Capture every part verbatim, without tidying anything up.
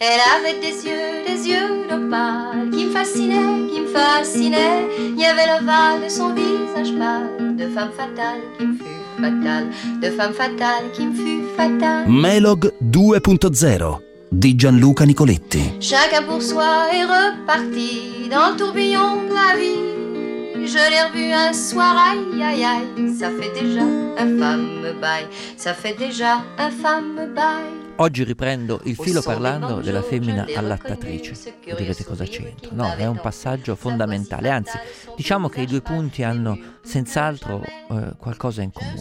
Elle avait des yeux, des yeux d'opale qui me fascinaient, qui me fascinaient. Il y avait l'ovale de son visage pâle, de femme fatale qui me fut fatale, de femme fatale qui me fut fatale. Melog due punto zero di Gianluca Nicoletti. Chacun pour soi est reparti dans le tourbillon de la vie. Je l'ai revu un soir, aïe aïe aïe, ça fait déjà un fameux bail, ça fait déjà un fameux bail. Oggi riprendo il filo parlando della femmina allattatrice. Voi direte cosa c'entra? No, è un passaggio fondamentale, anzi, diciamo che i due punti hanno senz'altro eh, qualcosa in comune.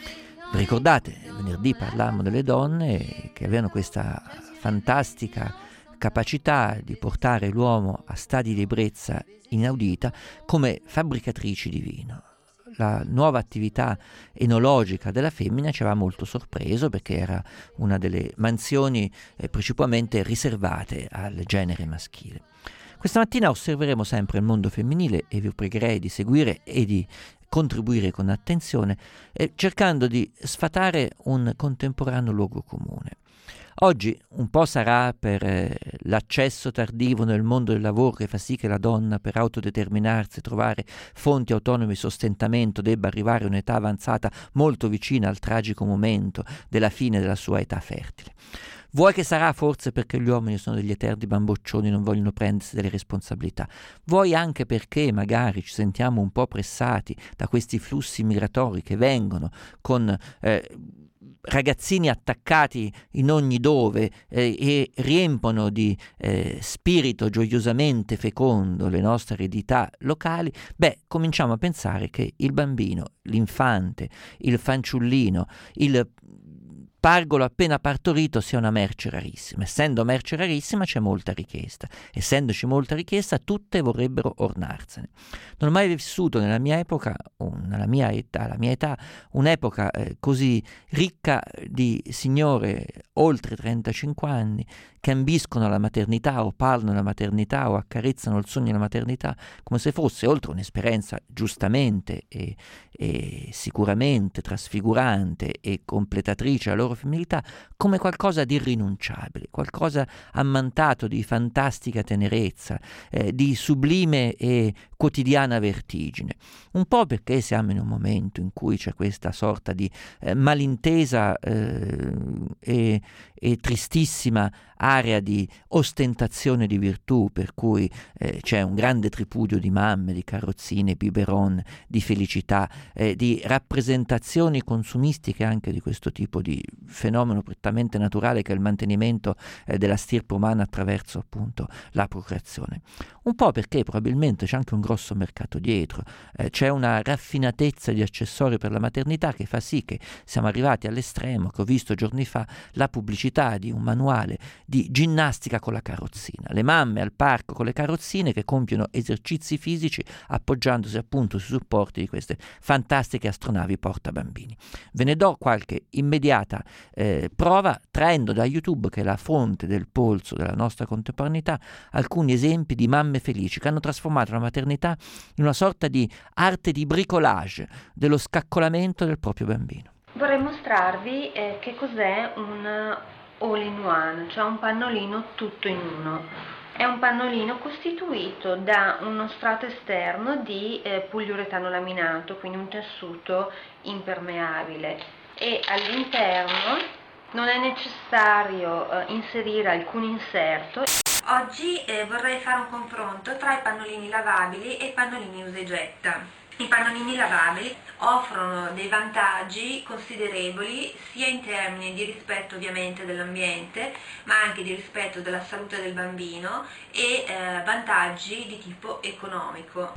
Vi ricordate, venerdì parlammo delle donne che avevano questa fantastica capacità di portare l'uomo a stadi di ebbrezza inaudita come fabbricatrici di vino. La nuova attività enologica della femmina ci aveva molto sorpreso perché era una delle mansioni eh, principalmente riservate al genere maschile. Questa mattina osserveremo sempre il mondo femminile e vi pregherei di seguire e di contribuire con attenzione eh, cercando di sfatare un contemporaneo luogo comune. Oggi un po' sarà per eh, l'accesso tardivo nel mondo del lavoro che fa sì che la donna per autodeterminarsi e trovare fonti autonome di sostentamento debba arrivare a un'età avanzata molto vicina al tragico momento della fine della sua età fertile. Vuoi che sarà forse perché gli uomini sono degli eterni bamboccioni e non vogliono prendersi delle responsabilità, vuoi anche perché magari ci sentiamo un po' pressati da questi flussi migratori che vengono con eh, ragazzini attaccati in ogni dove eh, e riempono di eh, spirito gioiosamente fecondo le nostre eredità locali, beh, cominciamo a pensare che il bambino, l'infante, il fanciullino, il pargolo appena partorito sia una merce rarissima. Essendo merce rarissima c'è molta richiesta. Essendoci molta richiesta, tutte vorrebbero ornarsene. Non ho mai vissuto nella mia epoca, o nella mia età, la mia età, un'epoca eh, così ricca di signore oltre trentacinque anni che ambiscono alla maternità o parlano della maternità o accarezzano il sogno della maternità come se fosse, oltre un'esperienza giustamente e, e sicuramente trasfigurante e completatrice della loro femminilità, come qualcosa di irrinunciabile, qualcosa ammantato di fantastica tenerezza, eh, di sublime e quotidiana vertigine. Un po' perché siamo in un momento in cui c'è questa sorta di eh, malintesa eh, e, e tristissima area di ostentazione di virtù, per cui eh, c'è un grande tripudio di mamme, di carrozzine, biberon, di felicità, eh, di rappresentazioni consumistiche anche di questo tipo di fenomeno prettamente naturale che è il mantenimento eh, della stirpe umana attraverso appunto la procreazione. Un po' perché probabilmente c'è anche un grosso mercato dietro, eh, c'è una raffinatezza di accessori per la maternità che fa sì che siamo arrivati all'estremo che ho visto giorni fa la pubblicità di un manuale di ginnastica con la carrozzina, le mamme al parco con le carrozzine che compiono esercizi fisici appoggiandosi appunto sui supporti di queste fantastiche astronavi portabambini. Ve ne do qualche immediata eh, prova traendo da YouTube, che è la fonte del polso della nostra contemporaneità, alcuni esempi di mamme felici che hanno trasformato la maternità in una sorta di arte di bricolage dello scaccolamento del proprio bambino. Vorrei mostrarvi eh, che cos'è un all-in-one, cioè un pannolino tutto in uno. È un pannolino costituito da uno strato esterno di eh, poliuretano laminato, quindi un tessuto impermeabile, e all'interno non è necessario eh, inserire alcun inserto. Oggi eh, vorrei fare un confronto tra i pannolini lavabili e i pannolini usa e getta. I pannolini lavabili offrono dei vantaggi considerevoli sia in termini di rispetto ovviamente dell'ambiente, ma anche di rispetto della salute del bambino e eh, vantaggi di tipo economico.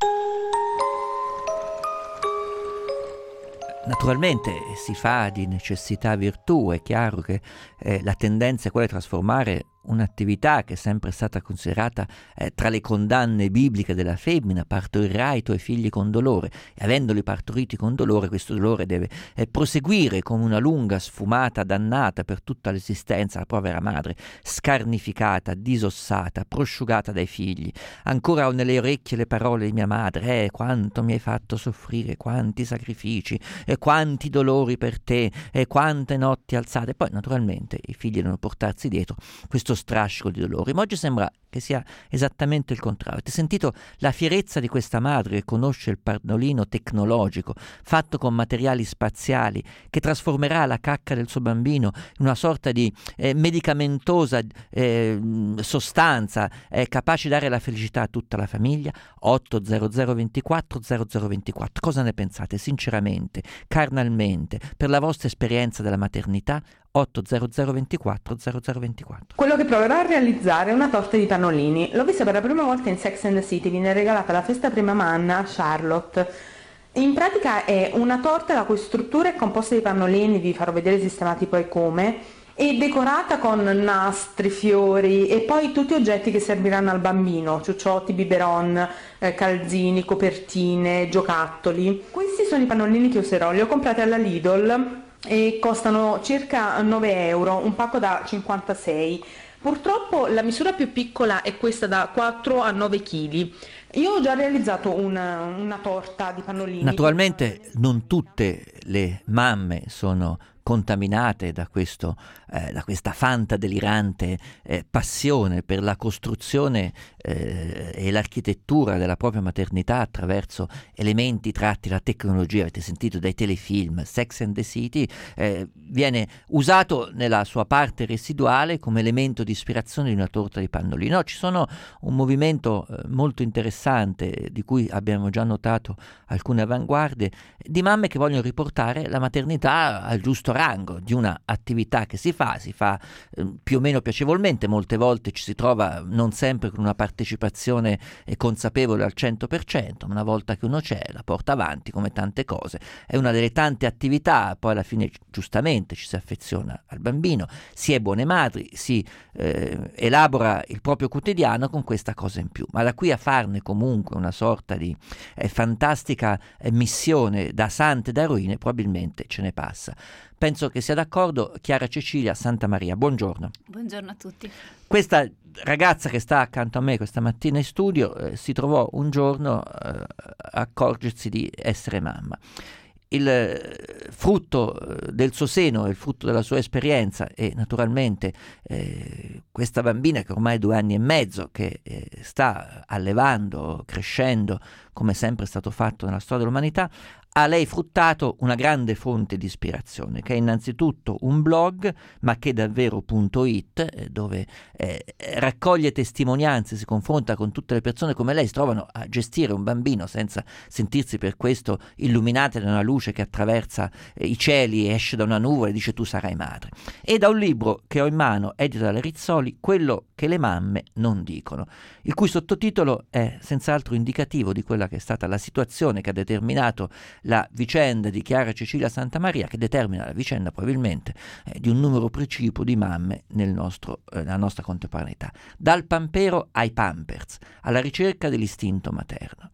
Naturalmente si fa di necessità virtù, è chiaro che eh, la tendenza è quella di trasformare un'attività che è sempre stata considerata eh, tra le condanne bibliche della femmina: partorirai i tuoi figli con dolore, e avendoli partoriti con dolore, questo dolore deve eh, proseguire come una lunga sfumata dannata per tutta l'esistenza la povera madre, scarnificata, disossata, prosciugata dai figli. Ancora ho nelle orecchie le parole di mia madre: eh, quanto mi hai fatto soffrire, quanti sacrifici, e quanti dolori per te, e quante notti alzate. Poi naturalmente i figli devono portarsi dietro questo strascico di dolori, ma oggi sembra che sia esattamente il contrario. Avete sentito la fierezza di questa madre che conosce il pannolino tecnologico fatto con materiali spaziali, che trasformerà la cacca del suo bambino in una sorta di eh, medicamentosa eh, sostanza eh, capace di dare la felicità a tutta la famiglia. Otto zero zero ventiquattro zero zero ventiquattro, cosa ne pensate sinceramente, carnalmente, per la vostra esperienza della maternità? Otto zero zero ventiquattro zero zero ventiquattro. Quello che proverò a realizzare è una torta di pannolini. L'ho vista per la prima volta in Sex and the City, viene regalata alla festa prima manna a Charlotte. In pratica è una torta la cui struttura è composta di pannolini, vi farò vedere sistemati poi come, e decorata con nastri, fiori e poi tutti oggetti che serviranno al bambino, ciucciotti, biberon, eh, calzini, copertine, giocattoli. Questi sono i pannolini che userò, li ho comprati alla Lidl e costano circa nove euro, un pacco da cinquantasei. Purtroppo la misura più piccola è questa da quattro a nove chili. Io ho già realizzato una, una torta di pannolini. Naturalmente non tutte le mamme sono contaminate da, questo, eh, da questa fanta delirante eh, passione per la costruzione eh, e l'architettura della propria maternità attraverso elementi tratti da tecnologia. Avete sentito dai telefilm. Sex and the City eh, viene usato nella sua parte residuale come elemento di ispirazione di una torta di pannolini. No, ci sono un movimento eh, molto interessante, di cui abbiamo già notato alcune avanguardie, di mamme che vogliono riportare la maternità al giusto rango di una attività che si fa, si fa eh, più o meno piacevolmente. Molte volte ci si trova non sempre con una partecipazione eh, consapevole al cento per cento, ma una volta che uno c'è la porta avanti come tante cose. È una delle tante attività, poi alla fine giustamente ci si affeziona al bambino, si è buone madri, si eh, elabora il proprio quotidiano con questa cosa in più, ma da qui a farne comunque una sorta di eh, fantastica eh, missione da sante e da eroine probabilmente ce ne passa. Penso che sia d'accordo Chiara Cecilia Santamaria. Buongiorno. Buongiorno a tutti. Questa ragazza che sta accanto a me questa mattina in studio eh, si trovò un giorno eh, a accorgersi di essere mamma. Il eh, frutto eh, del suo seno, il frutto della sua esperienza e naturalmente eh, questa bambina che ormai è due anni e mezzo, che eh, sta allevando, crescendo come sempre è stato fatto nella storia dell'umanità, ha lei fruttato una grande fonte di ispirazione, che è innanzitutto un blog, ma che davvero punto it, dove eh, raccoglie testimonianze, si confronta con tutte le persone come lei si trovano a gestire un bambino senza sentirsi per questo illuminate da una luce che attraversa eh, i cieli, esce da una nuvola e dice tu sarai madre. E da un libro che ho in mano, edito dalle Rizzoli, Quello che le mamme non dicono, il cui sottotitolo è senz'altro indicativo di quella che è stata la situazione che ha determinato la vicenda di Chiara Cecilia Santamaria, che determina la vicenda probabilmente eh, di un numero precipuo di mamme nel nostro, eh, nella nostra contemporaneità. Dal pampero ai pampers, alla ricerca dell'istinto materno.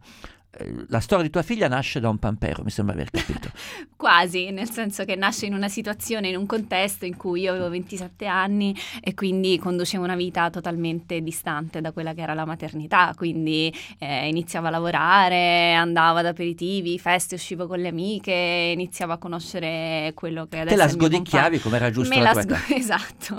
La storia di tua figlia nasce da un pampero, mi sembra aver capito. Quasi, nel senso che nasce in una situazione, in un contesto in cui io avevo ventisette anni e quindi conducevo una vita totalmente distante da quella che era la maternità, quindi eh, iniziavo a lavorare, andavo ad aperitivi, feste, uscivo con le amiche, iniziavo a conoscere quello che adesso te la è il mio sgodicchiavi come era giusto Me la la tua sgo- esatto.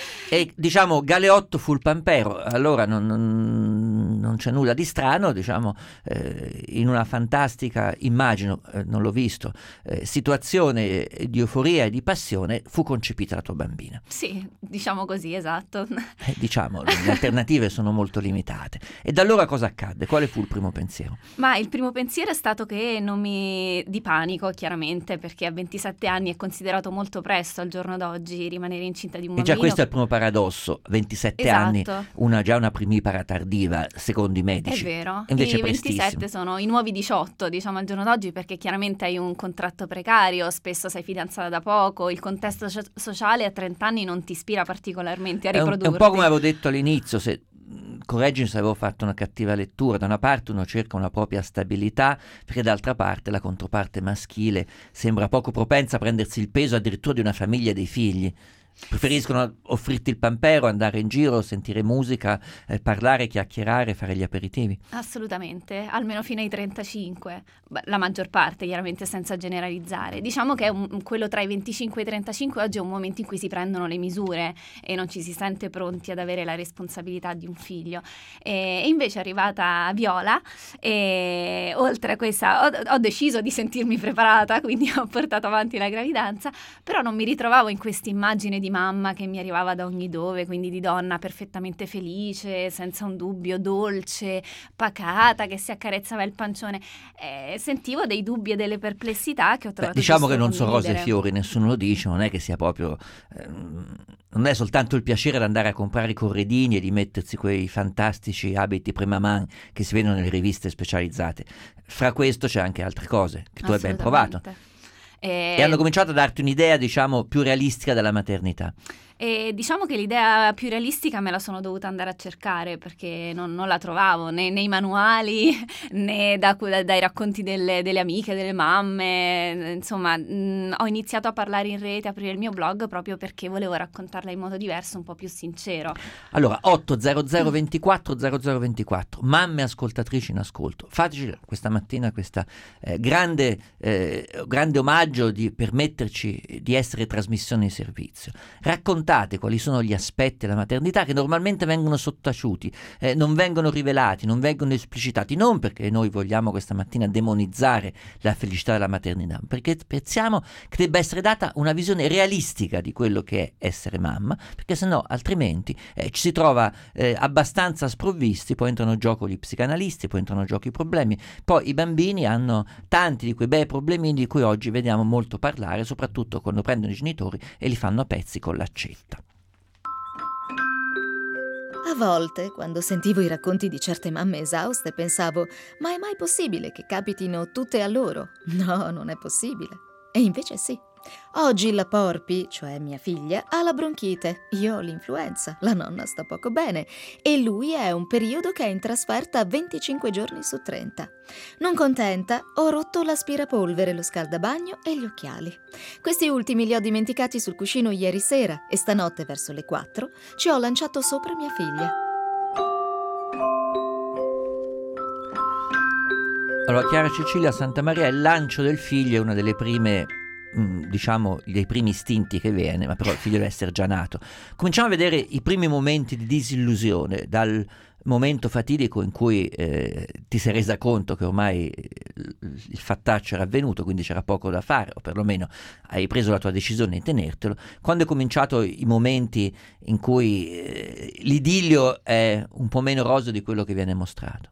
E diciamo Galeotto fu il pampero, allora non, non, non c'è nulla di strano, diciamo eh, in una fantastica, immagino, eh, non l'ho visto, eh, situazione di euforia e di passione fu concepita la tua bambina. Sì, diciamo così, esatto. Eh, diciamo, le alternative sono molto limitate. E da allora cosa accadde? Quale fu il primo pensiero? Ma il primo pensiero è stato che non mi... di panico, chiaramente, perché a ventisette anni è considerato molto presto al giorno d'oggi rimanere incinta di un e bambino. E già questo è il primo paradosso, ventisette esatto. anni, una già una primipara tardiva, secondo i medici. È vero, invece i ventisette sono i nuovi diciotto, diciamo, al giorno d'oggi, perché chiaramente hai un contratto precario, spesso sei fidanzata da poco, il contesto so- sociale a trenta anni non ti ispira particolarmente a è un, riprodurti. È un po' come avevo detto all'inizio, se correggimi se avevo fatto una cattiva lettura, da una parte uno cerca una propria stabilità, perché d'altra parte la controparte maschile sembra poco propensa a prendersi il peso addirittura di una famiglia e dei figli. Preferiscono offrirti il pampero, andare in giro, sentire musica, eh, parlare, chiacchierare, fare gli aperitivi? Assolutamente, almeno fino ai trentacinque, Beh, la maggior parte chiaramente senza generalizzare. Diciamo che è un, quello tra i venticinque e i trentacinque oggi è un momento in cui si prendono le misure e non ci si sente pronti ad avere la responsabilità di un figlio. E invece è arrivata Viola e oltre a questa ho, ho deciso di sentirmi preparata, quindi ho portato avanti la gravidanza, però non mi ritrovavo in questa immagine di mamma che mi arrivava da ogni dove, quindi di donna perfettamente felice, senza un dubbio, dolce, pacata, che si accarezzava il pancione. Eh, sentivo dei dubbi e delle perplessità che ho trovato. Beh, diciamo che giusto non sono rose e condividere. fiori, nessuno lo dice, non è che sia proprio ehm, non è soltanto il piacere di andare a comprare i corredini e di mettersi quei fantastici abiti prima-man che si vedono nelle riviste specializzate. Fra questo c'è anche altre cose che tu hai ben provato. E... e hanno cominciato a darti un'idea, diciamo, più realistica della maternità. E diciamo che l'idea più realistica me la sono dovuta andare a cercare, perché non, non la trovavo né nei manuali né da, da, dai racconti delle, delle amiche, delle mamme. Insomma, mh, ho iniziato a parlare in rete, a aprire il mio blog proprio perché volevo raccontarla in modo diverso, un po' più sincero. Allora, otto zero zero ventiquattro zero zero ventiquattro, mamme ascoltatrici in ascolto, fateci questa mattina questa eh, grande, eh, grande omaggio di permetterci di essere trasmissione in servizio. Raccontate quali sono gli aspetti della maternità che normalmente vengono sottaciuti, eh, non vengono rivelati, non vengono esplicitati, non perché noi vogliamo questa mattina demonizzare la felicità della maternità, perché pensiamo che debba essere data una visione realistica di quello che è essere mamma, perché sennò altrimenti eh, ci si trova eh, abbastanza sprovvisti, poi entrano in gioco gli psicanalisti, poi entrano in gioco i problemi, poi i bambini hanno tanti di quei bei problemini di cui oggi vediamo molto parlare, soprattutto quando prendono i genitori e li fanno a pezzi con l'accetta. A volte, quando sentivo i racconti di certe mamme esauste, pensavo: ma è mai possibile che capitino tutte a loro? No, non è possibile. E invece sì. Oggi la Porpi, cioè mia figlia, ha la bronchite, io ho l'influenza, la nonna sta poco bene e lui è un periodo che è in trasferta venticinque giorni su trenta. Non contenta, ho rotto l'aspirapolvere, lo scaldabagno e gli occhiali. Questi ultimi li ho dimenticati sul cuscino ieri sera e stanotte verso le quattro ci ho lanciato sopra mia figlia. Allora, Chiara Cecilia Santamaria, il lancio del figlio è una delle prime, mh, diciamo, dei primi istinti che viene, ma però il figlio deve essere già nato. Cominciamo a vedere i primi momenti di disillusione, dal momento fatidico in cui eh, ti sei resa conto che ormai il fattaccio era avvenuto, quindi c'era poco da fare, o perlomeno hai preso la tua decisione di tenertelo, quando è cominciato i momenti in cui eh, l'idillio è un po' meno roseo di quello che viene mostrato.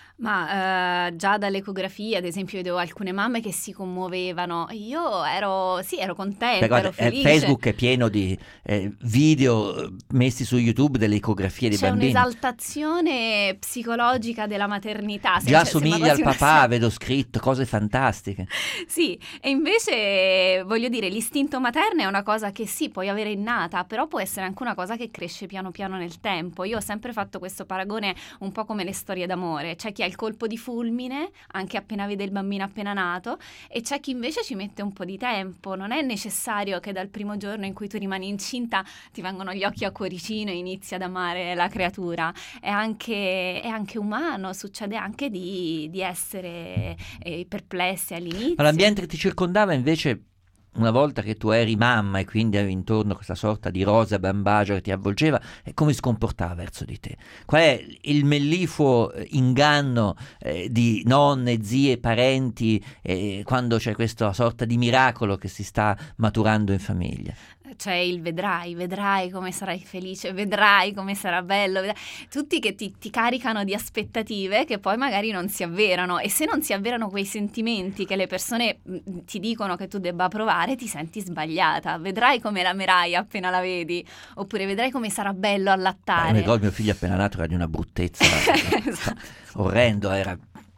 Ma eh, già dall'ecografia, ad esempio, vedevo alcune mamme che si commuovevano. Io ero, sì, ero contenta, Beh, guarda, ero felice. Facebook è pieno di eh, video messi su YouTube delle ecografie di C'è bambini. C'è un'esaltazione psicologica della maternità. Già cioè, somiglia al papà, una... vedo scritto, cose fantastiche. Sì, e invece, voglio dire, l'istinto materno è una cosa che sì, puoi avere innata, però può essere anche una cosa che cresce piano piano nel tempo. Io ho sempre fatto questo paragone un po' come le storie d'amore. C'è chi ha il colpo di fulmine anche appena vede il bambino appena nato e c'è chi invece ci mette un po' di tempo. Non è necessario che dal primo giorno in cui tu rimani incinta ti vengono gli occhi a cuoricino e inizi ad amare la creatura. È anche, è anche umano, succede anche di, di essere eh, perplessi all'inizio. Ma l'ambiente che ti circondava invece, una volta che tu eri mamma e quindi avevi intorno questa sorta di rosa bambagia che ti avvolgeva, e come si comportava verso di te? Qual è il mellifluo inganno eh, di nonne, zie, parenti eh, quando c'è questa sorta di miracolo che si sta maturando in famiglia? C'è il vedrai, vedrai come sarai felice, vedrai come sarà bello, vedrai. Tutti che ti, ti caricano di aspettative che poi magari non si avverano, e se non si avverano quei sentimenti che le persone mh, ti dicono che tu debba provare, ti senti sbagliata. Vedrai come l'amerai appena la vedi, oppure vedrai come sarà bello allattare. Ah, mi ricordo mio figlio appena nato era di una bruttezza esatto. orrendo, era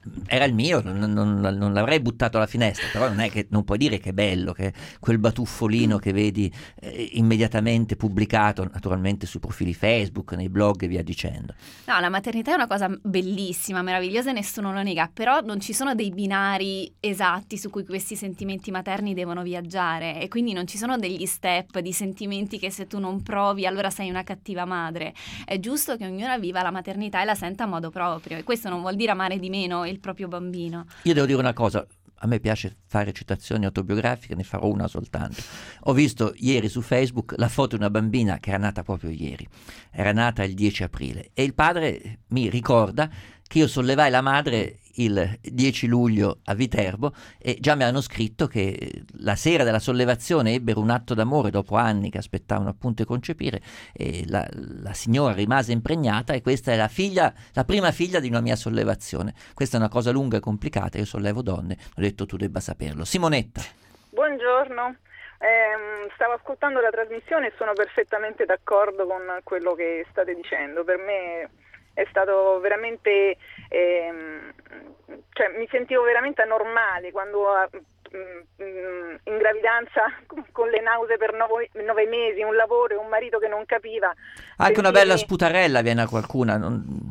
era il mio, non, non, non l'avrei buttato alla finestra, però non è che non puoi dire che è bello, che quel batuffolino che vedi eh, immediatamente pubblicato naturalmente sui profili Facebook, nei blog e via dicendo. No, la maternità è una cosa bellissima, meravigliosa e nessuno lo nega, però non ci sono dei binari esatti su cui questi sentimenti materni devono viaggiare, e quindi non ci sono degli step di sentimenti che se tu non provi allora sei una cattiva madre. È giusto che ognuno viva la maternità e la senta a modo proprio, e questo non vuol dire amare di meno il proprio bambino. Io devo dire una cosa, a me piace fare citazioni autobiografiche, ne farò una soltanto. Ho visto ieri su Facebook la foto di una bambina che era nata proprio ieri, era nata il dieci aprile, e il padre mi ricorda che io sollevai la madre il dieci luglio a Viterbo, e già mi hanno scritto che la sera della sollevazione ebbero un atto d'amore dopo anni che aspettavano appunto di concepire, e la, la signora rimase impregnata, e questa è la figlia, la prima figlia di una mia sollevazione. Questa è una cosa lunga e complicata, io sollevo donne, ho detto tu debba saperlo. Simonetta. Buongiorno. Eh, stavo ascoltando la trasmissione e sono perfettamente d'accordo con quello che state dicendo. Per me è stato veramente, ehm, cioè mi sentivo veramente anormale quando mh, in gravidanza con le nausee per nove, nove mesi, un lavoro e un marito che non capiva. Anche sentirmi... una bella sputarella viene a qualcuna. Non...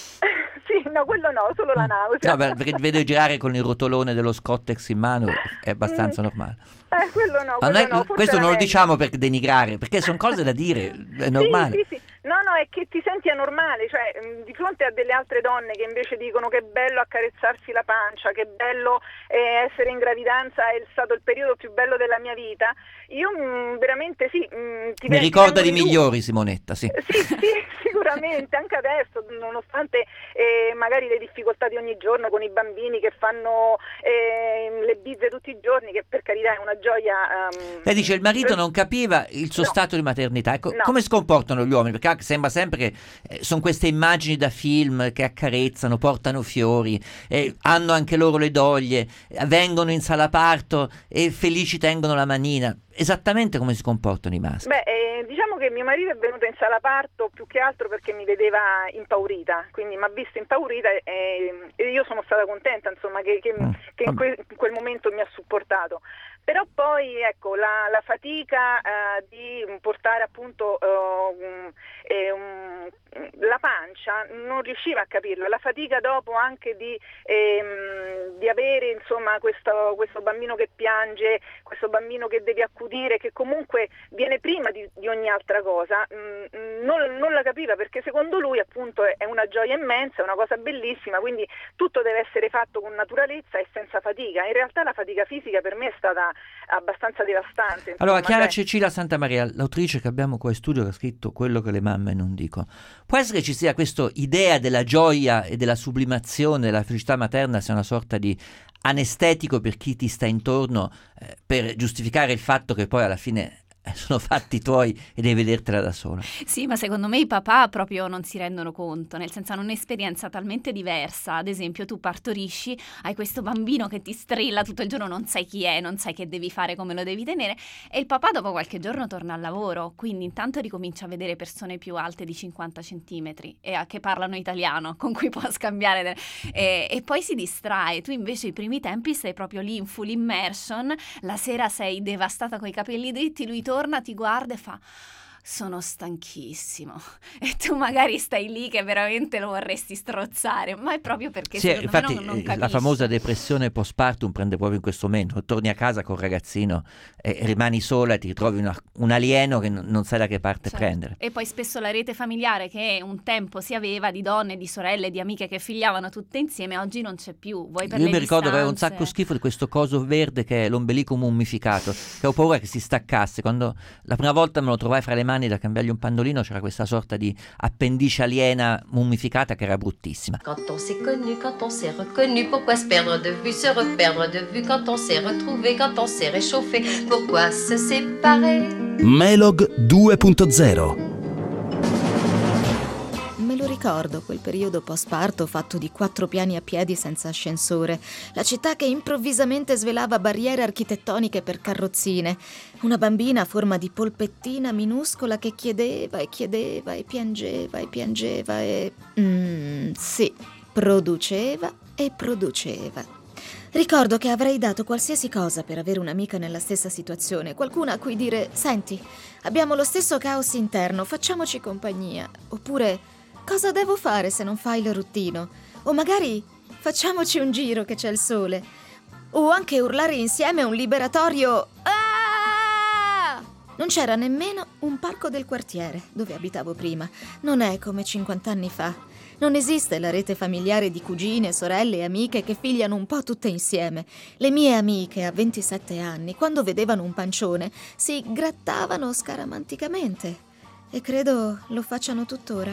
Sì, no, quello no, solo la nausea. No, perché vedo girare con il rotolone dello Scottex in mano, è abbastanza normale. Eh, quello no, quello Ma noi, no, questo non lo meglio. diciamo per denigrare, perché sono cose da dire, è normale. Sì, sì, sì. No, no, è che ti senti anormale, cioè mh, di fronte a delle altre donne che invece dicono che è bello accarezzarsi la pancia, che è bello eh, essere in gravidanza, è stato il periodo più bello della mia vita. Io mh, veramente sì. Mh, ti Mi ricorda di migliori, Simonetta, sì. Sì, sì, sicuramente, anche adesso, nonostante eh, magari le difficoltà di ogni giorno con i bambini che fanno eh, le bizze tutti i giorni, che per carità è una gioia. Um, Lei dice il marito non capiva il suo no. stato di maternità. Ecco, No. come si comportano gli uomini? Perché anche sembra sempre che eh, sono queste immagini da film che accarezzano, portano fiori, eh, hanno anche loro le doglie, eh, vengono in sala parto e felici tengono la manina. Esattamente come si comportano i maschi. Beh, eh, diciamo che mio marito è venuto in sala parto più che altro perché mi vedeva impaurita, quindi mi ha visto impaurita e, e io sono stata contenta, insomma, che, che, Mm. che in, que- in quel momento mi ha supportato. Però poi ecco la, la fatica eh, di portare appunto uh, um, eh, um, la pancia non riusciva a capirlo, la fatica dopo anche di, ehm, di avere insomma questo, questo bambino che piange, questo bambino che devi accudire, che comunque viene prima di, di ogni altra cosa, mm, non, non la capiva, perché secondo lui appunto è, è una gioia immensa, è una cosa bellissima, quindi tutto deve essere fatto con naturalezza e senza fatica. In realtà la fatica fisica per me è stata abbastanza devastante. Allora, insomma, Chiara cioè... Cecilia Santamaria, l'autrice che abbiamo qua in studio, che ha scritto Quello che le mamme non dicono, può essere che ci sia questa idea della gioia e della sublimazione della felicità materna sia una sorta di anestetico per chi ti sta intorno, eh, per giustificare il fatto che poi alla fine sono fatti tuoi e devi vedertela da sola. Sì, ma secondo me i papà proprio non si rendono conto, nel senso hanno un'esperienza talmente diversa. Ad esempio tu partorisci, hai questo bambino che ti strilla tutto il giorno, non sai chi è, non sai che devi fare, come lo devi tenere, e il papà dopo qualche giorno torna al lavoro, quindi intanto ricomincia a vedere persone più alte di cinquanta centimetri e a che parlano italiano, con cui può scambiare de- e, e poi si distrae. Tu invece i primi tempi sei proprio lì in full immersion, la sera sei devastata coi capelli dritti, lui torna, ti guarda e fa: sono stanchissimo, e tu magari stai lì che veramente lo vorresti strozzare, ma è proprio perché Sì, secondo infatti me non, non eh, capisci. la famosa depressione postpartum prende proprio in questo momento, torni a casa col ragazzino e rimani sola e ti ritrovi una- un alieno che non, non sai da che parte Certo. prendere. E poi spesso la rete familiare che un tempo si aveva di donne, di sorelle, di amiche che figliavano tutte insieme, oggi non c'è più. Vuoi per Io le mi ricordo che aveva un distanze. sacco schifo di questo coso verde che è l'ombelico mummificato, che ho paura che si staccasse. Quando la prima volta me lo trovai fra le mani da cambiargli un pandolino, c'era questa sorta di appendice aliena mummificata che era bruttissima. Quand on s'est connu, quand on s'est reconnu, pourquoi se perdre de vue, se reperdre de vue, quand on s'est retrouvé, quand on s'est réchauffé, pourquoi se séparer? Melog due punto zero. Me lo ricordo, quel periodo post-parto fatto di quattro piani a piedi senza ascensore, la città che improvvisamente svelava barriere architettoniche per carrozzine, una bambina a forma di polpettina minuscola che chiedeva e chiedeva e piangeva e piangeva e... Mm, sì, produceva e produceva. Ricordo che avrei dato qualsiasi cosa per avere un'amica nella stessa situazione, qualcuna a cui dire: senti, abbiamo lo stesso caos interno, facciamoci compagnia. Oppure: cosa devo fare se non fai il ruttino? O magari: facciamoci un giro che c'è il sole. O anche urlare insieme un liberatorio: ah! Non c'era nemmeno un parco del quartiere dove abitavo prima. Non è come cinquanta anni fa. Non esiste la rete familiare di cugine, sorelle e amiche che figliano un po' tutte insieme. Le mie amiche a ventisette anni, quando vedevano un pancione, si grattavano scaramanticamente. E credo lo facciano tuttora.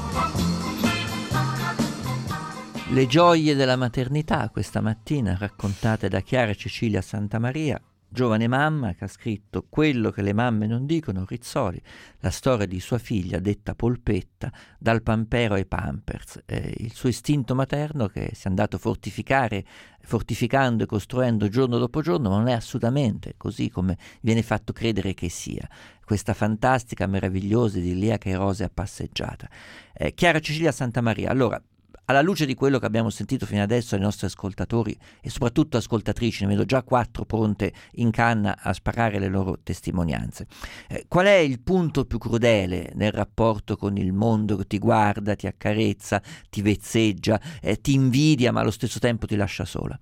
Le gioie della maternità questa mattina raccontate da Chiara Cecilia Santamaria, giovane mamma che ha scritto Quello che le mamme non dicono, Rizzoli, la storia di sua figlia detta polpetta, dal pampero ai pampers, eh, il suo istinto materno che si è andato a fortificare, fortificando e costruendo giorno dopo giorno, ma non è assolutamente così come viene fatto credere che sia. Questa fantastica, meravigliosa, idilliaca e rosea passeggiata. Eh, Chiara Cecilia Santamaria, allora, alla luce di quello che abbiamo sentito fino adesso ai nostri ascoltatori e soprattutto ascoltatrici, ne vedo già quattro pronte in canna a sparare le loro testimonianze, eh, qual è il punto più crudele nel rapporto con il mondo che ti guarda, ti accarezza, ti vezzeggia, eh, ti invidia ma allo stesso tempo ti lascia sola?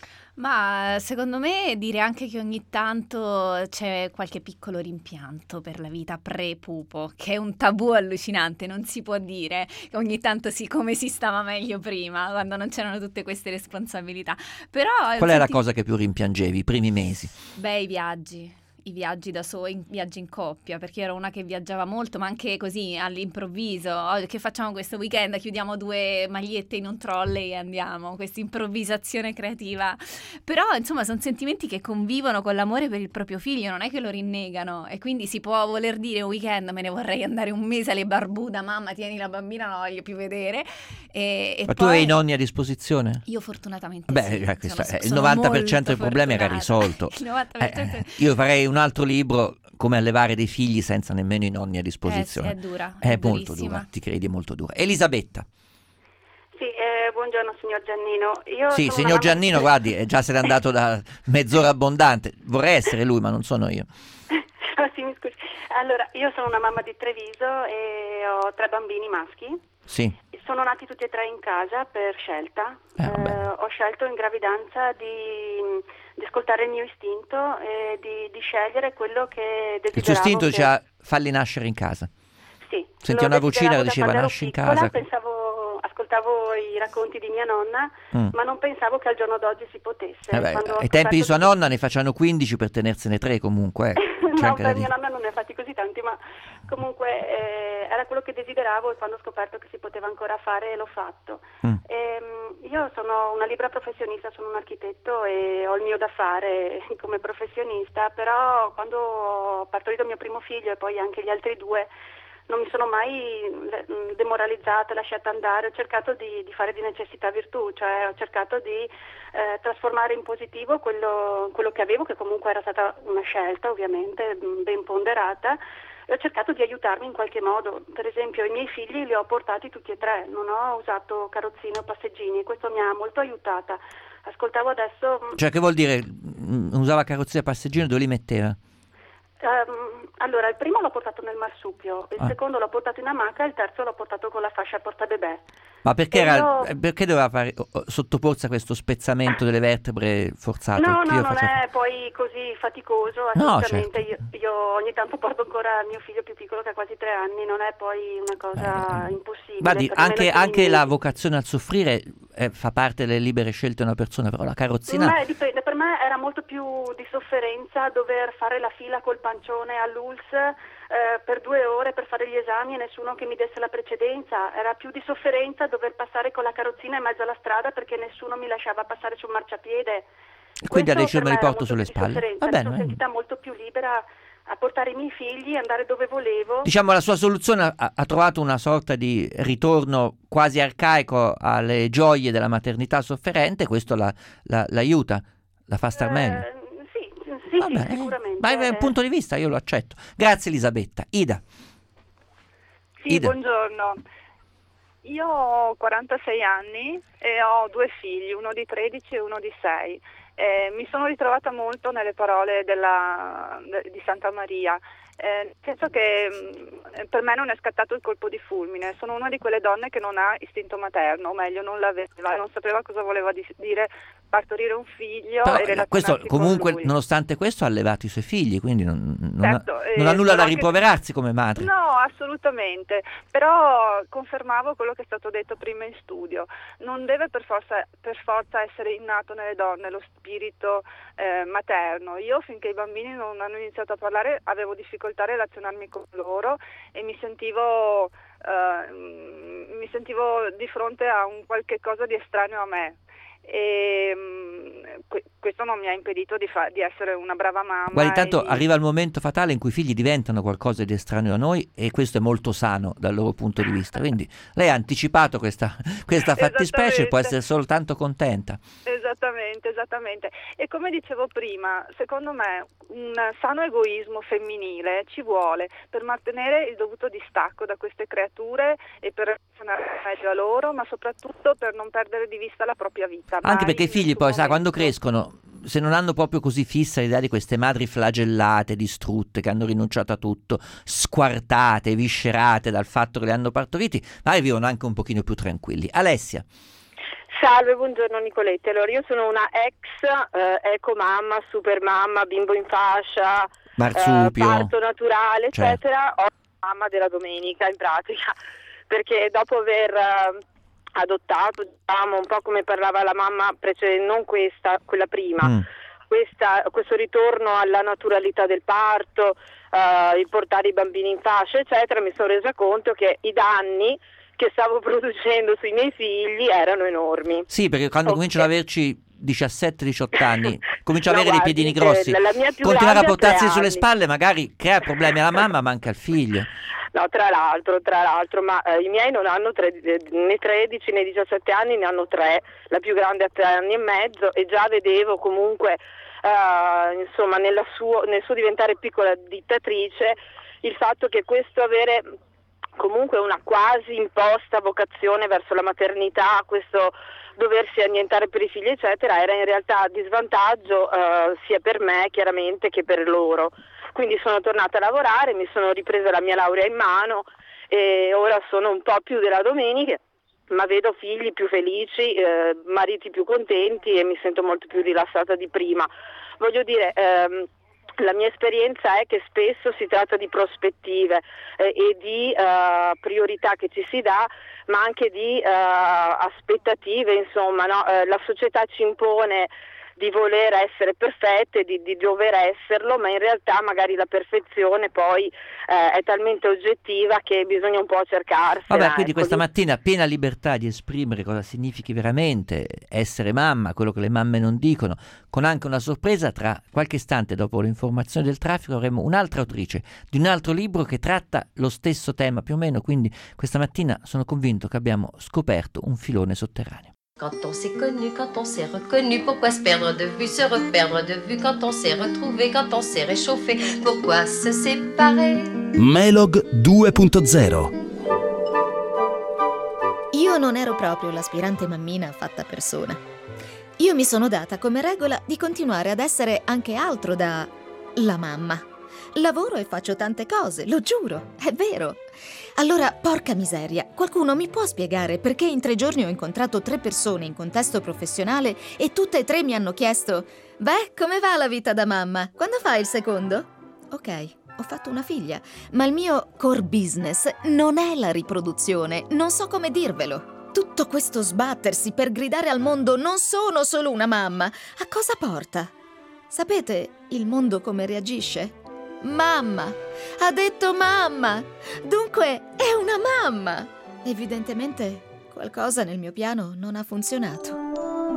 Ma secondo me dire anche che ogni tanto c'è qualche piccolo rimpianto per la vita pre-pupo, che è un tabù allucinante, non si può dire che ogni tanto sì, come si stava meglio prima, quando non c'erano tutte queste responsabilità. Però qual è la cosa che più rimpiangevi i primi mesi? Beh, i viaggi. I viaggi da soli, i viaggi in coppia, perché ero una che viaggiava molto, ma anche così all'improvviso. Oh, che facciamo questo weekend? Chiudiamo due magliette in un trolley e andiamo. Questa improvvisazione creativa. Però, insomma, sono sentimenti che convivono con l'amore per il proprio figlio, non è che lo rinnegano. E quindi si può voler dire un weekend, me ne vorrei andare un mese alle Barbuda, mamma, tieni la bambina, non la voglio più vedere. E, e ma poi... tu hai i nonni a disposizione? Io fortunatamente Beh, sì. Questo sono, è, il sono novanta per cento molto del problema era fortunata. risolto. Il novanta per cento... Eh, io farei un altro libro, come allevare dei figli senza nemmeno i nonni a disposizione. Eh, sì, è dura, è, è molto durissima. dura, ti credi, è molto dura. Elisabetta. Sì, eh, buongiorno signor Giannino. Io sì, sono signor una Giannino, mamma... guardi, è già se n'è andato da mezz'ora abbondante. Vorrei essere lui, ma non sono io. Oh, sì, mi scusi. Allora, io sono una mamma di Treviso e ho tre bambini maschi. Sì. Sono nati tutti e tre in casa per scelta. Eh, eh, ho scelto in gravidanza di, di ascoltare il mio istinto e di, di scegliere quello che desideravo. Il suo istinto che... diceva falli nascere in casa. Sì. Senti una vocina che diceva da nasci in piccola, casa. Pensavo, ascoltavo i racconti di mia nonna, mm. ma non pensavo che al giorno d'oggi si potesse. Eh beh, ai tempi di sua di... nonna ne facevano quindici per tenersene tre comunque. Eh. No, per mia nonna non ne ha fatti così tanti, ma comunque eh, era quello che desideravo e quando ho scoperto che si poteva ancora fare l'ho fatto. Mm. E, io sono una libera professionista, sono un architetto e ho il mio da fare come professionista, però quando ho partorito il mio primo figlio e poi anche gli altri due non mi sono mai demoralizzata, lasciata andare, ho cercato di, di fare di necessità virtù, cioè ho cercato di eh, trasformare in positivo quello, quello che avevo, che comunque era stata una scelta ovviamente ben ponderata, e ho cercato di aiutarmi in qualche modo. Per esempio i miei figli li ho portati tutti e tre, non ho usato carrozzine o passeggini, questo mi ha molto aiutata. Ascoltavo adesso... Cioè che vuol dire? Usava carrozzine e passeggino, dove li metteva? Um, allora, il primo l'ho portato nel marsupio, il ah. secondo l'ho portato in amaca e il terzo l'ho portato con la fascia portabebè. Ma perché, era, io... perché doveva fare, sottoporsi a questo spezzamento delle vertebre forzato? No, no, io non facevo... è poi così faticoso, assolutamente. No, certo. io, io ogni tanto porto ancora mio figlio più piccolo che ha quasi tre anni, non è poi una cosa eh, impossibile. Guardi, anche, anche la vocazione al soffrire eh, fa parte delle libere scelte di una persona, però la carrozzina... Ma dipende, per me era molto più di sofferenza dover fare la fila col pancione all'U L S eh, per due ore per fare gli esami e nessuno che mi desse la precedenza, era più di sofferenza dover passare con la carrozzina in mezzo alla strada perché nessuno mi lasciava passare sul marciapiede. Quindi ha deciso me li porto sulle spalle. Va mi bene, sono sentita molto più libera a portare i miei figli, andare dove volevo. Diciamo la sua soluzione ha, ha trovato una sorta di ritorno quasi arcaico alle gioie della maternità sofferente, questo la, la, l'aiuta, la fa star meglio. Eh, sì, sì, sì, sicuramente. Ma è un punto di vista, io lo accetto. Grazie Elisabetta. Ida. Sì, Ida. buongiorno. Io ho quarantasei anni e ho due figli, uno di tredici e uno di sei. Eh, mi sono ritrovata molto nelle parole della, di Santa Maria. Eh, penso che mh, per me non è scattato il colpo di fulmine. Sono una di quelle donne che non ha istinto materno, o meglio non l'aveva, non sapeva cosa voleva di- dire partorire un figlio. Però, e relazionarsi questo, con comunque, lui. nonostante questo, ha allevato i suoi figli, quindi non, non Certo, ha, eh, non ha nulla da però anche- rimproverarsi come madre. No, assolutamente, però confermavo quello che è stato detto prima in studio. Non deve per forza, per forza essere innato nelle donne lo spirito eh, materno. Io finché i bambini non hanno iniziato a parlare avevo difficoltà a relazionarmi con loro e mi sentivo, eh, mi sentivo di fronte a un qualche cosa di estraneo a me. E mh, que- questo non mi ha impedito di, fa- di essere una brava mamma. Guardi, tanto e di- arriva il momento fatale in cui i figli diventano qualcosa di estraneo a noi e questo è molto sano dal loro punto di vista. Quindi lei ha anticipato questa, questa fattispecie e può essere soltanto contenta. Esattamente, esattamente. E come dicevo prima, secondo me un sano egoismo femminile ci vuole per mantenere il dovuto distacco da queste creature e per relazionare meglio a loro, ma soprattutto per non perdere di vista la propria vita. Anche mai perché i in figli nessun poi, sa, momento. quando crescono, se non hanno proprio così fissa l'idea di queste madri flagellate, distrutte, che hanno rinunciato a tutto, squartate, viscerate dal fatto che le hanno partoriti, magari vivono anche un pochino più tranquilli. Alessia. Salve, buongiorno Nicoletti. Allora, io sono una ex eh, eco mamma, super mamma, bimbo in fascia, Marsupio. eh, parto naturale, Cioè. eccetera. Ho la mamma della domenica in pratica, perché dopo aver eh, adottato, diciamo, un po' come parlava la mamma precedente, non questa, quella prima, Mm. questa, questo ritorno alla naturalità del parto, eh, il portare i bambini in fascia, eccetera, mi sono resa conto che i danni che stavo producendo sui miei figli erano enormi. Sì, perché quando Ok. cominciano ad averci diciassette diciotto anni, cominciano No, ad avere guardi, dei piedini grossi, eh, la mia più continuare a grande ha portarsi tre sulle anni. spalle magari crea problemi alla mamma ma anche al figlio. No, tra l'altro, tra l'altro, ma eh, i miei non hanno tre, né tredici né diciassette anni, ne hanno tre, la più grande ha tre anni e mezzo e già vedevo comunque, eh, insomma, nella suo, nel suo diventare piccola dittatrice, il fatto che questo avere comunque una quasi imposta vocazione verso la maternità, questo doversi annientare per i figli eccetera, era in realtà di svantaggio eh, sia per me chiaramente che per loro. Quindi sono tornata a lavorare, mi sono ripresa la mia laurea in mano e ora sono un po' più della domenica, ma vedo figli più felici, eh, mariti più contenti e mi sento molto più rilassata di prima. Voglio dire, ehm, la mia esperienza è che spesso si tratta di prospettive eh, e di eh, priorità che ci si dà, ma anche di eh, aspettative, insomma, no? Eh, la società ci impone di voler essere perfette, di, di dover esserlo, ma in realtà magari la perfezione poi eh, è talmente oggettiva che bisogna un po' cercarsela. Vabbè, quindi ecco. questa mattina piena libertà di esprimere cosa significhi veramente essere mamma, quello che le mamme non dicono, con anche una sorpresa. Tra qualche istante dopo l'informazione del traffico avremo un'altra autrice di un altro libro che tratta lo stesso tema più o meno, quindi questa mattina sono convinto che abbiamo scoperto un filone sotterraneo. Quand on s'est connu, quand on s'est reconnu, pourquoi se perdre de vue, se reperdre de vue, quand on s'est retrouvé, quand on s'est réchauffé, pourquoi se séparer? Melog due punto zero. Io non ero proprio l'aspirante mammina fatta persona. Io mi sono data come regola di continuare ad essere anche altro da la mamma. Lavoro e faccio tante cose, lo giuro, è vero. Allora, porca miseria, qualcuno mi può spiegare perché in tre giorni ho incontrato tre persone in contesto professionale e tutte e tre mi hanno chiesto: beh, come va la vita da mamma? Quando fai il secondo? Ok, ho fatto una figlia, ma il mio core business non è la riproduzione, non so come dirvelo. Tutto questo sbattersi per gridare al mondo non sono solo una mamma, a cosa porta? Sapete il mondo come reagisce? Mamma! Ha detto mamma! Dunque è una mamma! Evidentemente qualcosa nel mio piano non ha funzionato.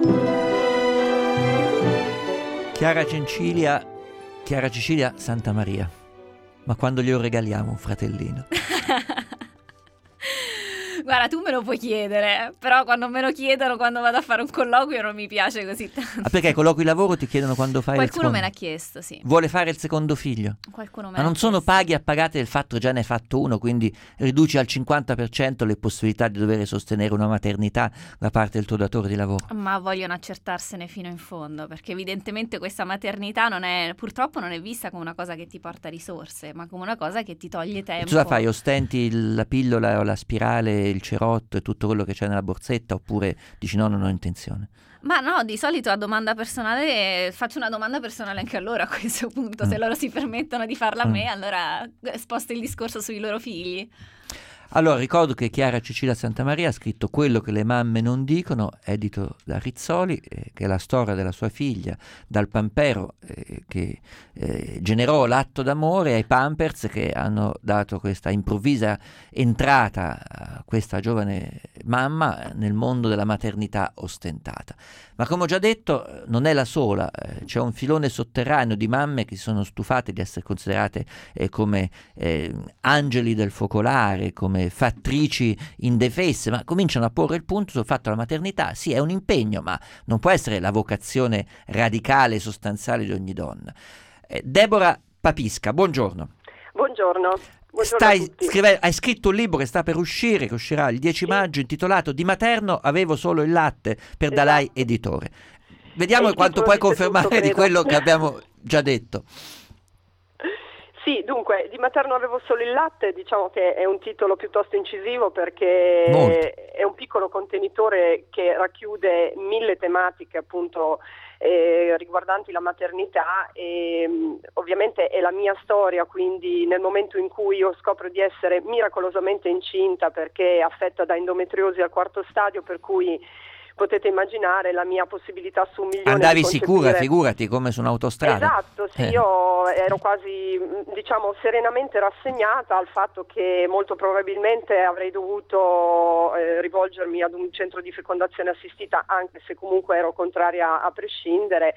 Chiara Cencilia, Chiara Cecilia Santa Maria. Ma quando glielo regaliamo un fratellino? Guarda, tu me lo puoi chiedere, però quando me lo chiedono quando vado a fare un colloquio non mi piace così tanto. Ah, perché ai colloqui lavoro ti chiedono quando fai Qualcuno il secondo? me l'ha chiesto, sì. Vuole fare il secondo figlio? Qualcuno me Ma non sono paghi a pagate del fatto che già ne hai fatto uno, quindi riduci al cinquanta per cento le possibilità di dover sostenere una maternità da parte del tuo datore di lavoro. Ma vogliono accertarsene fino in fondo, perché evidentemente questa maternità non è, purtroppo non è vista come una cosa che ti porta risorse, ma come una cosa che ti toglie tempo. E tu la fai? Ostenti la pillola o la spirale, il cerotto e tutto quello che c'è nella borsetta, oppure dici no, non ho intenzione? Ma no, di solito a domanda personale faccio una domanda personale anche a loro a questo punto, mm. se loro si permettono di farla a me, mm. allora sposto il discorso sui loro figli. Allora, ricordo che Chiara Cecilia Santamaria ha scritto Quello che le mamme non dicono, edito da Rizzoli, eh, che è la storia della sua figlia, dal pampero eh, che eh, generò l'atto d'amore ai Pampers che hanno dato questa improvvisa entrata a questa giovane mamma nel mondo della maternità ostentata. Ma come ho già detto, non è la sola, eh, c'è un filone sotterraneo di mamme che si sono stufate di essere considerate eh, come eh, angeli del focolare, come fattrici indefesse, ma cominciano a porre il punto sul fatto che la maternità sì è un impegno, ma non può essere la vocazione radicale e sostanziale di ogni donna. Eh, Deborah Papisca, buongiorno. Buongiorno. Stai scrive- hai scritto un libro che sta per uscire, che uscirà il dieci sì. maggio, intitolato Di materno avevo solo il latte, per esatto. Dalai Editore. Vediamo quanto puoi confermare tutto, di quello che abbiamo già detto. Sì, dunque, Di materno avevo solo il latte, diciamo che è un titolo piuttosto incisivo perché Molto. È un piccolo contenitore che racchiude mille tematiche appunto eh, riguardanti la maternità e mh, ovviamente è la mia storia, quindi nel momento in cui io scopro di essere miracolosamente incinta perché affetta da endometriosi al quarto stadio, per cui potete immaginare la mia possibilità su un milione. Andavi di sicura, figurati, come su un'autostrada. Esatto, sì, eh. io ero quasi, diciamo, serenamente rassegnata al fatto che molto probabilmente avrei dovuto eh, rivolgermi ad un centro di fecondazione assistita, anche se comunque ero contraria a prescindere.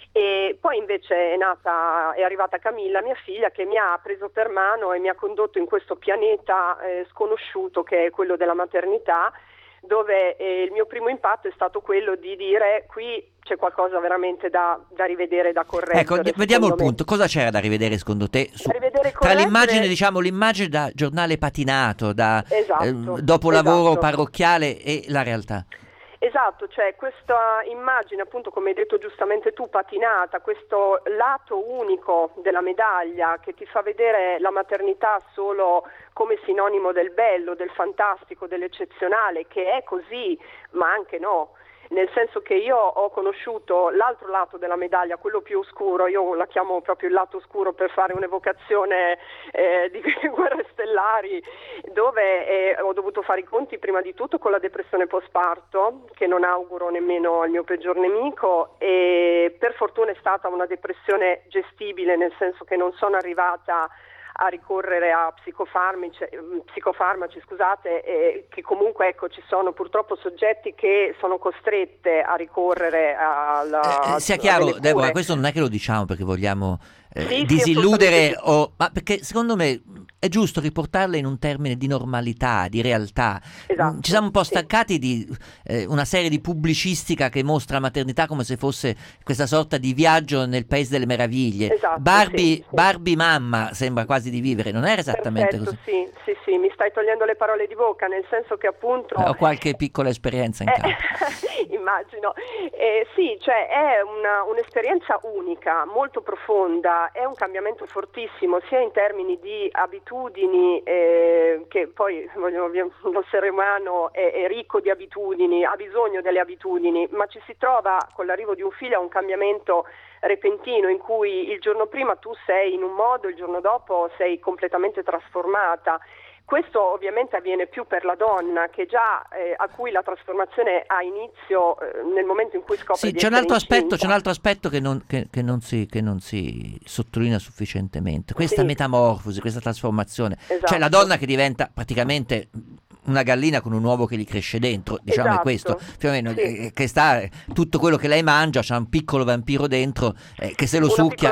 E poi invece è nata, è arrivata Camilla, mia figlia, che mi ha preso per mano e mi ha condotto in questo pianeta eh, sconosciuto che è quello della maternità, dove eh, il mio primo impatto è stato quello di dire qui c'è qualcosa veramente da, da rivedere, da correggere. Ecco, vediamo il punto. Cosa c'era da rivedere secondo te? Su, rivedere tra l'immagine, diciamo, l'immagine da giornale patinato, da esatto, eh, dopolavoro esatto. parrocchiale e la realtà. Esatto, cioè questa immagine appunto, come hai detto giustamente tu, patinata, questo lato unico della medaglia che ti fa vedere la maternità solo come sinonimo del bello, del fantastico, dell'eccezionale, che è così, ma anche no. Nel senso che io ho conosciuto l'altro lato della medaglia, quello più oscuro, io la chiamo proprio il lato oscuro per fare un'evocazione eh, di guerre stellari, dove eh, ho dovuto fare i conti prima di tutto con la depressione postparto, che non auguro nemmeno al mio peggior nemico, e per fortuna è stata una depressione gestibile, nel senso che non sono arrivata a ricorrere a psicofarmaci, psicofarmaci scusate, eh, che comunque ecco ci sono purtroppo soggetti che sono costrette a ricorrere alla... Eh, sia chiaro, Deborah, questo non è che lo diciamo perché vogliamo eh, sì, disilludere, sì, o, ma perché secondo me è giusto riportarla in un termine di normalità, di realtà. Esatto, ci siamo un po' staccati sì. di eh, una serie di pubblicistica che mostra la maternità come se fosse questa sorta di viaggio nel paese delle meraviglie. Esatto, Barbie, sì, sì. Barbie mamma sembra quasi di vivere, non era esattamente Perfetto, così. Sì, sì, sì, mi stai togliendo le parole di bocca, nel senso che appunto... Ho qualche piccola esperienza in campo. Eh, immagino. Eh, sì, cioè è una, un'esperienza unica, molto profonda, è un cambiamento fortissimo sia in termini di abitudini, eh, che poi voglio, l'essere umano è, è ricco di abitudini, ha bisogno delle abitudini, ma ci si trova con l'arrivo di un figlio a un cambiamento repentino in cui il giorno prima tu sei in un modo, il giorno dopo sei completamente trasformata. Questo ovviamente avviene più per la donna che già eh, a cui la trasformazione ha inizio eh, nel momento in cui scopre sì, di c'è un essere altro incinta. aspetto, c'è un altro aspetto che non, che, che non, si, che non si sottolinea sufficientemente. Questa Sì. metamorfosi, questa trasformazione. Esatto. Cioè la donna che diventa praticamente una gallina con un uovo che gli cresce dentro, diciamo Esatto. è questo, più o meno, Sì. eh, che sta tutto quello che lei mangia, c'ha un piccolo vampiro dentro eh, che se lo Una succhia piccola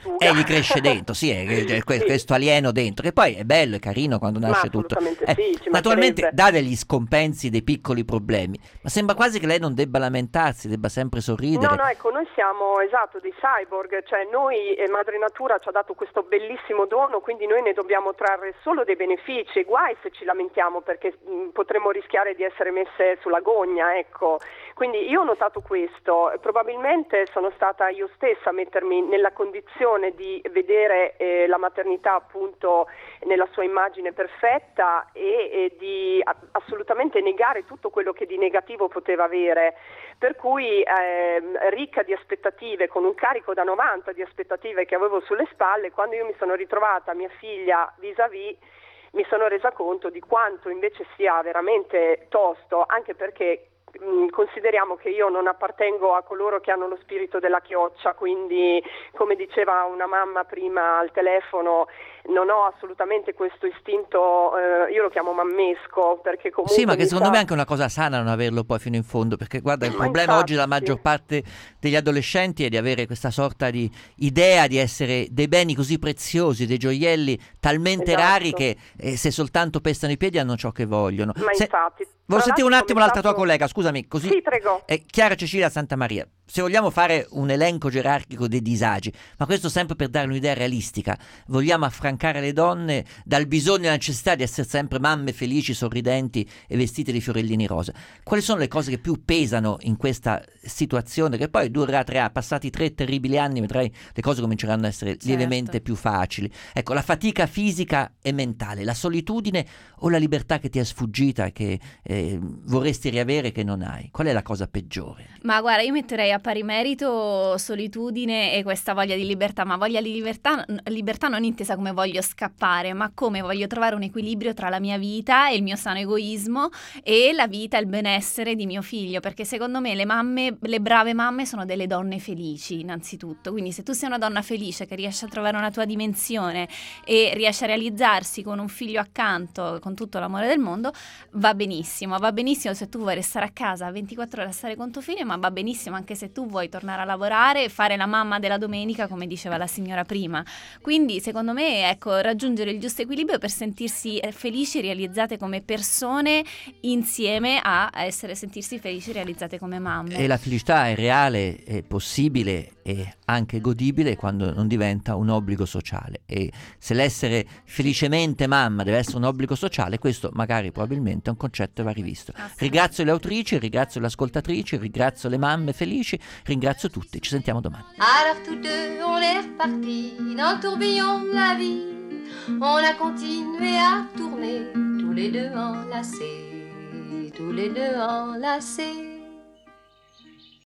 sanguisuga. E gli cresce dentro, sì, è, è, è Sì. questo alieno dentro, che poi è bello, è carino quando Ma nasce tutto. assolutamente Eh, sì, ci naturalmente mancherebbe. dà degli scompensi, dei piccoli problemi, ma sembra quasi che lei non debba lamentarsi, debba sempre sorridere. No, no, ecco, noi siamo, esatto, dei cyborg, cioè noi, eh, Madre Natura ci ha dato questo bellissimo dono, quindi noi ne dobbiamo trarre solo dei benefici, e guai se ci lamentiamo perché mh, potremmo rischiare di essere messe sulla gogna, ecco. Quindi io ho notato questo, probabilmente sono stata io stessa a mettermi nella condizione di vedere eh, la maternità appunto nella sua immagine perfetta e, e di a- assolutamente negare tutto quello che di negativo poteva avere, per cui ehm, ricca di aspettative, con un carico da novanta di aspettative che avevo sulle spalle, quando io mi sono ritrovata mia figlia vis-à-vis mi sono resa conto di quanto invece sia veramente tosto, anche perché mh, consideriamo che io non appartengo a coloro che hanno lo spirito della chioccia, quindi come diceva una mamma prima al telefono, non ho assolutamente questo istinto, eh, io lo chiamo mammesco, perché comunque Sì, ma che mi secondo sa- me è anche una cosa sana non averlo poi fino in fondo, perché guarda, il Ma problema infatti, oggi della maggior parte degli adolescenti è di avere questa sorta di idea di essere dei beni così preziosi, dei gioielli talmente Esatto. rari che eh, se soltanto pestano i piedi hanno ciò che vogliono. Ma Se- infatti. Volevo Tra sentire un l'altro attimo l'altra tua come collega, scusami, così. Sì, prego. È Chiara Cecilia Santamaria. Se vogliamo fare un elenco gerarchico dei disagi, ma questo sempre per dare un'idea realistica, vogliamo affrancare le donne dal bisogno e la necessità di essere sempre mamme felici, sorridenti e vestite di fiorellini rosa. Quali sono le cose che più pesano in questa situazione, che poi durerà tre anni, passati tre terribili anni, vedrai le cose cominceranno ad essere Certo. lievemente più facili. Ecco, la fatica fisica e mentale, la solitudine o la libertà che ti è sfuggita e che eh, vorresti riavere che non hai? Qual è la cosa peggiore? Ma guarda, io metterei a pari merito solitudine e questa voglia di libertà, ma voglia di libertà, libertà non intesa come voglio scappare, ma come voglio trovare un equilibrio tra la mia vita e il mio sano egoismo e la vita e il benessere di mio figlio, perché secondo me le mamme, le brave mamme sono delle donne felici innanzitutto, quindi se tu sei una donna felice che riesce a trovare una tua dimensione e riesce a realizzarsi con un figlio accanto, con tutto l'amore del mondo, va benissimo, va benissimo se tu vuoi restare a casa ventiquattro ore a stare con tuo figlio, ma va benissimo anche se tu vuoi tornare a lavorare e fare la mamma della domenica, come diceva la signora prima. Quindi secondo me, ecco, raggiungere il giusto equilibrio per sentirsi eh, felici, realizzate come persone insieme a essere sentirsi felici, realizzate come mamme. E la felicità è reale, è possibile e anche godibile quando non diventa un obbligo sociale. E se l'essere felicemente mamma deve essere un obbligo sociale, questo magari probabilmente è un concetto che va rivisto. Ringrazio le autrici, ringrazio le ascoltatrici, ringrazio le mamme felici, ringrazio tutti, ci sentiamo domani. Alors tous deux on est repartis dans le tourbillon de la vie. On a continué à tourner tous les deux enlacés, tous les deux enlacés.